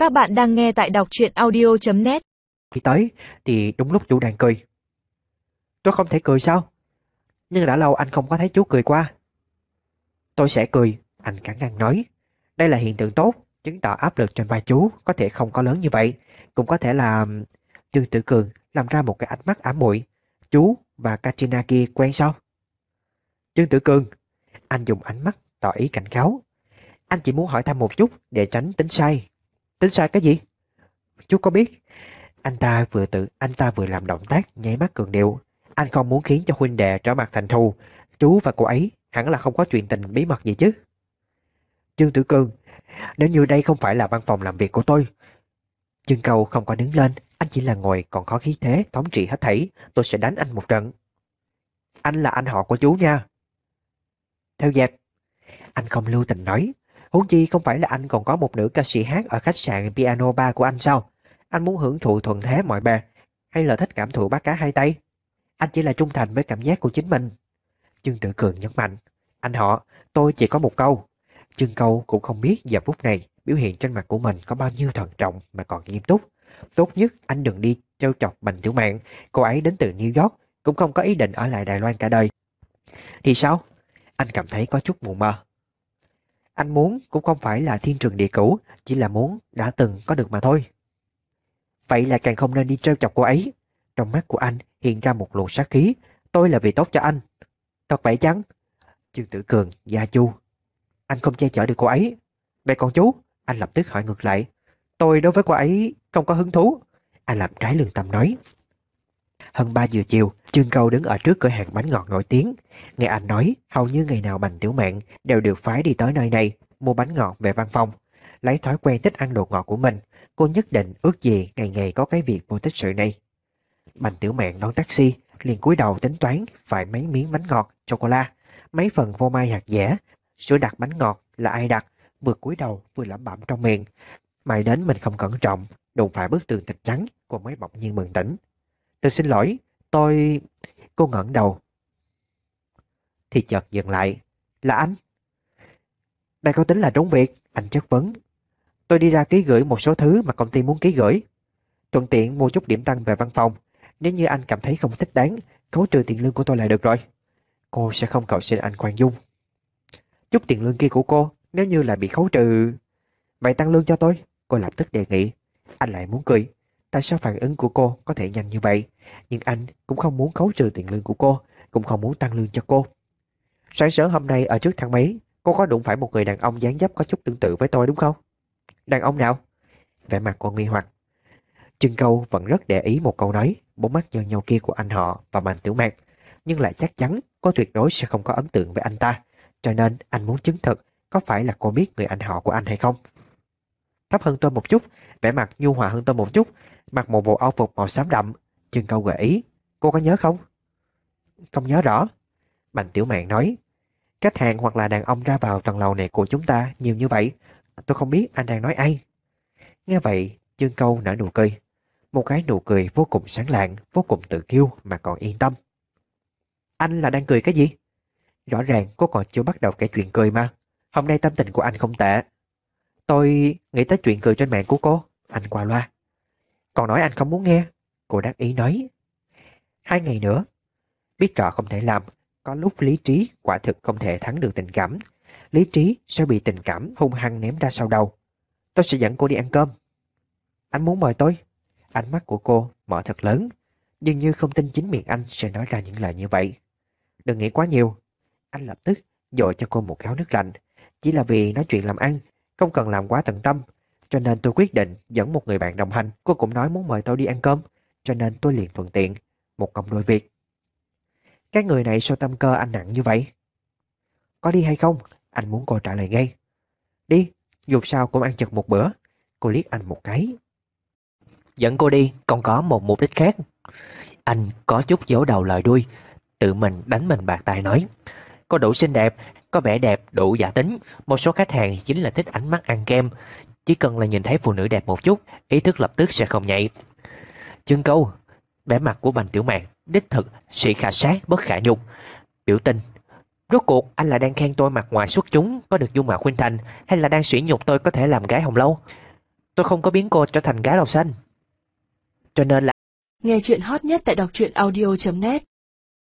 Các bạn đang nghe tại đọc truyện audio.net. Khi tới thì đúng lúc chú đang cười. Tôi không thể cười sao? Nhưng đã lâu anh không có thấy chú cười qua. Tôi sẽ cười, anh cắn răng nói. Đây là hiện tượng tốt, chứng tỏ áp lực trên vai chú có thể không có lớn như vậy. Cũng có thể là... Dương Tử Cường làm ra một cái ánh mắt ám muội. Chú và Katrina kia quen sao? Dương Tử Cường, anh dùng ánh mắt tỏ ý cảnh cáo. Anh chỉ muốn hỏi thăm một chút để tránh tính sai. Tính sai cái gì? Chú có biết anh ta vừa làm động tác nháy mắt cường điệu. Anh không muốn khiến cho huynh đệ trở mặt thành thù. Chú và cô ấy hẳn là không có chuyện tình bí mật gì chứ? Dương Tử Cường, nếu như đây không phải là văn phòng làm việc của tôi. Dương Cầu không có đứng lên, anh chỉ là ngồi còn có khí thế thống trị hết thảy. Tôi sẽ đánh anh một trận. Anh là anh họ của chú nha. Theo dệt, anh không lưu tình nói. Huống chi không phải là anh còn có một nữ ca sĩ hát ở khách sạn Piano Bar của anh sao? Anh muốn hưởng thụ thuận thế mọi bề, hay là thích cảm thụ bắt cá hai tay? Anh chỉ là trung thành với cảm giác của chính mình. Dương Tử Cường nhấn mạnh. Anh họ, tôi chỉ có một câu. Dương Câu cũng không biết giờ phút này biểu hiện trên mặt của mình có bao nhiêu thận trọng mà còn nghiêm túc. Tốt nhất anh đừng đi trêu chọc Bành Tiểu Mạn. Cô ấy đến từ New York, cũng không có ý định ở lại Đài Loan cả đời. Thì sao? Anh cảm thấy có chút mù mờ. Anh muốn cũng không phải là thiên trường địa cửu, chỉ là muốn đã từng có được mà thôi. Vậy là càng không nên đi trêu chọc cô ấy. Trong mắt của anh hiện ra một luồng sát khí. Tôi là vì tốt cho anh. Thật vậy chăng? Dương Tử Cường gia chu. Anh không che chở được cô ấy. Vậy còn chú? Anh lập tức hỏi ngược lại. Tôi đối với cô ấy không có hứng thú. Anh làm trái lương tâm nói. Hơn 3 giờ chiều, Trương Câu đứng ở trước cửa hàng bánh ngọt nổi tiếng. Nghe anh nói, hầu như ngày nào Bành Tiểu Mạn đều được phái đi tới nơi này mua bánh ngọt về văn phòng. Lấy thói quen thích ăn đồ ngọt của mình, cô nhất định ước gì ngày ngày có cái việc vô tích sự này. Bành Tiểu Mạn đón taxi, liền cúi đầu tính toán phải mấy miếng bánh ngọt, chocolate, mấy phần phô mai hạt dẻ, sữa đặc bánh ngọt là ai đặt, vừa cúi đầu vừa lẩm bẩm trong miệng. May đến mình không cẩn trọng, đụng phải bức tường thịt trắng, cô mới bỗng nhiên bừng tỉnh. Tôi xin lỗi, tôi... Cô ngẩng đầu. Thì chợt dừng lại. Là anh? Đây có tính là trốn việc? Anh chất vấn. Tôi đi ra ký gửi một số thứ mà công ty muốn ký gửi. Thuận tiện mua chút điểm tăng về văn phòng. Nếu như anh cảm thấy không thích đáng, khấu trừ tiền lương của tôi là được rồi. Cô sẽ không cầu xin anh khoan dung. Chút tiền lương kia của cô, nếu như là bị khấu trừ... Vậy tăng lương cho tôi. Cô lập tức đề nghị. Anh lại muốn cười. Tại sao phản ứng của cô có thể nhanh như vậy? Nhưng anh cũng không muốn khấu trừ tiền lương của cô, cũng không muốn tăng lương cho cô. Sáng sớm hôm nay ở trước thang máy, cô có đụng phải một người đàn ông dáng dấp có chút tương tự với tôi đúng không? Đàn ông nào? Vẻ mặt cô nghi hoặc. Trân Câu vẫn rất để ý một câu nói, bốn mắt nheo nheo kia của anh họ và Bành Tiểu Mạn, nhưng lại chắc chắn cô tuyệt đối sẽ không có ấn tượng với anh ta, cho nên anh muốn chứng thực có phải là cô biết người anh họ của anh hay không. Thấp hơn tôi một chút, vẻ mặt nhu hòa hơn tôi một chút, mặc một bộ áo phục màu xám đậm. Trân Câu gợi ý. Cô có nhớ không? Không nhớ rõ. Bành Tiểu Mạn nói. Khách hàng hoặc là đàn ông ra vào tầng lầu này của chúng ta nhiều như vậy. Tôi không biết anh đang nói ai. Nghe vậy, Trân Câu nở nụ cười. Một cái nụ cười vô cùng sáng lạng, vô cùng tự kiêu mà còn yên tâm. Anh là đang cười cái gì? Rõ ràng cô còn chưa bắt đầu kể chuyện cười mà. Hôm nay tâm tình của anh không tệ. Tôi nghĩ tới chuyện cười trên mạng của cô. Anh qua loa. Còn nói anh không muốn nghe. Cô đắc ý nói. 2 ngày nữa. Biết rõ không thể làm. Có lúc lý trí quả thực không thể thắng được tình cảm. Lý trí sẽ bị tình cảm hung hăng ném ra sau đầu. Tôi sẽ dẫn cô đi ăn cơm. Anh muốn mời tôi? Ánh mắt của cô mở thật lớn. Dường như không tin chính miệng anh sẽ nói ra những lời như vậy. Đừng nghĩ quá nhiều. Anh lập tức dội cho cô một gáo nước lạnh. Chỉ là vì nói chuyện làm ăn, không cần làm quá tận tâm. Cho nên tôi quyết định dẫn một người bạn đồng hành. Cô cũng nói muốn mời tôi đi ăn cơm. Cho nên tôi liền thuận tiện. Một công đôi việc. Cái người này sao tâm cơ anh nặng như vậy? Có đi hay không? Anh muốn cô trả lời ngay. Đi, dù sao cũng ăn chật một bữa. Cô liếc anh một cái. Dẫn cô đi còn có một mục đích khác. Anh có chút giấu đầu lời đuôi, tự mình đánh mình bạc tai nói. Cô đủ xinh đẹp, có vẻ đẹp đủ giả tính. Một số khách hàng chính là thích ánh mắt ăn kem. Chỉ cần là nhìn thấy phụ nữ đẹp một chút, ý thức lập tức sẽ không nhạy. Trân Câu, vẻ mặt của Bành Tiểu Mạn đích thực sĩ khả sát bất khả nhục. Biểu tình. Rốt cuộc anh là đang khen tôi mặt ngoài xuất chúng có được dung mạo khuynh thành, hay là đang sỉ nhục tôi có thể làm gái hồng lâu? Tôi không có biến cô trở thành gái lầu xanh. Cho nên là Nghe chuyện hot nhất tại đọc truyện audio.net